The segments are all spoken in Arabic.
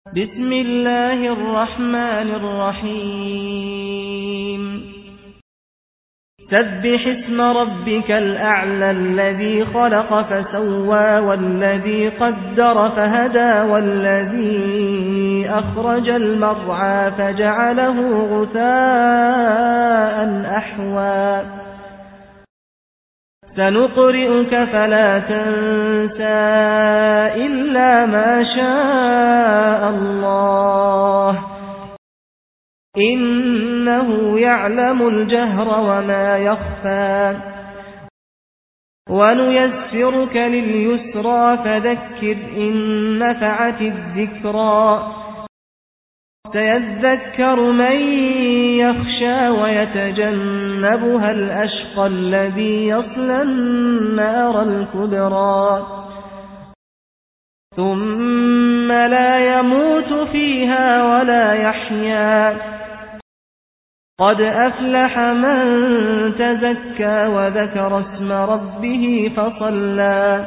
بسم الله الرحمن الرحيم سبح اسم ربك الأعلى الذي خلق فسوى والذي قدر فهدى والذي أخرج المرعى فجعله غثاء أحوى سنقرئك فلا تنسى إلا ما شاء الله إنه يعلم الجهر وما يخفى ونيسرك لليسرى فذكر إن نفعت الذكرى سيذكر من يخشى ويتجنبها الأشقى الذي يصلى النار الكبرى ثم لا يموت فيها ولا يحيا قد أفلح من تزكى وذكر اسم ربه فصلى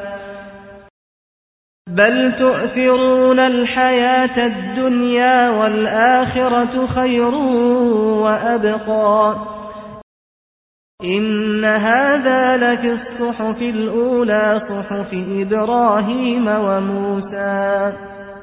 بل تؤثرون الحياة الدنيا والآخرة خير وأبقى إن هذا لفي الصحف الأولى صحف إبراهيم وموسى.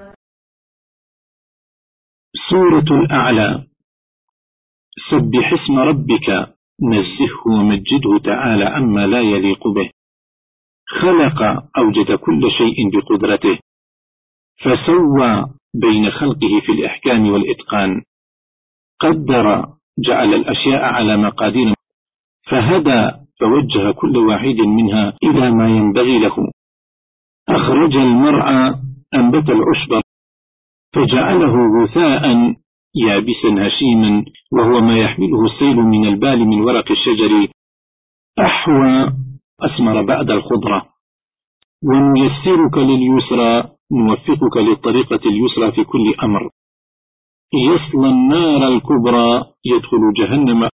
سورة الأعلى. سبح اسم ربك، نزهه ومجده تعالى عما لا يليق به. خلق أوجد كل شيء بقدرته، فسوى بين خلقه في الإحكام والإتقان، قدر جعل الأشياء على مقادير، فهدى فوجه كل واحد منها إلى ما ينبغي له، أخرج المرعى أنبت العشب فجعله غثاء يابسا هشيما وهو ما يحمله السيل من البال من ورق الشجر، أحوى أثمر بعد الخضرة. ونيسرك لليسرى نوفقك للطريقة اليسرى في كل أمر. يصلى النار الكبرى يدخل جهنم،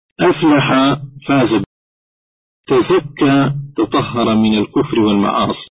أفلح فاز، تزكى تطهر من الكفر والمعاصي.